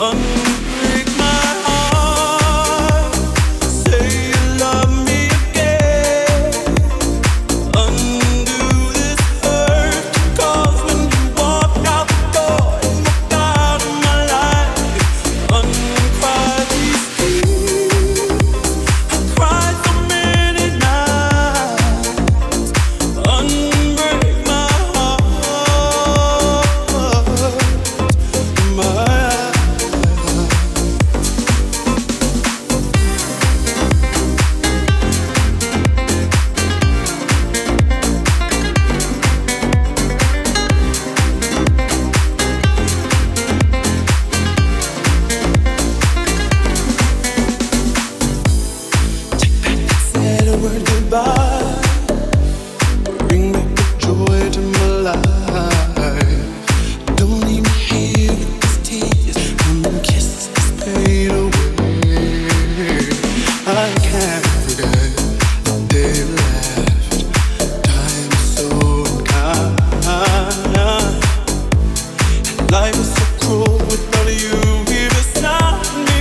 Unbreak my heart. Say you love me again. Undo this hurt. 'Cause when you walked out the door and walked out of my life, uncry these tears. I cried so many nights. Unbreak my heart. Said a word goodbye. Bring back the joy to my life. Don't leave me here with these tears. Come and kiss this pain away. I can't forget the day we left. Time is so unkind. Life is so cruel without you here beside me.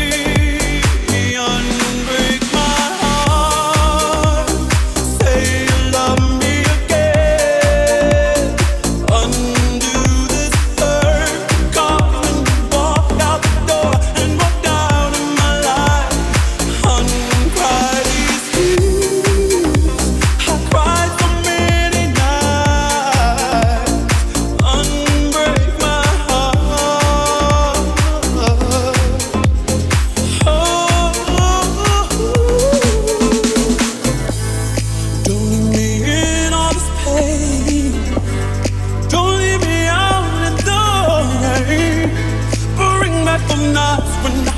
Unbreak my heart. Say you love me again. Undo this hurt. 'Cause when you walked out the door and walked out of my life, uncry these tears. I cried so many nights. Unbreak my heart. Don't leave me in all this pain. Don't leave me out in the rain. Bring back the nights when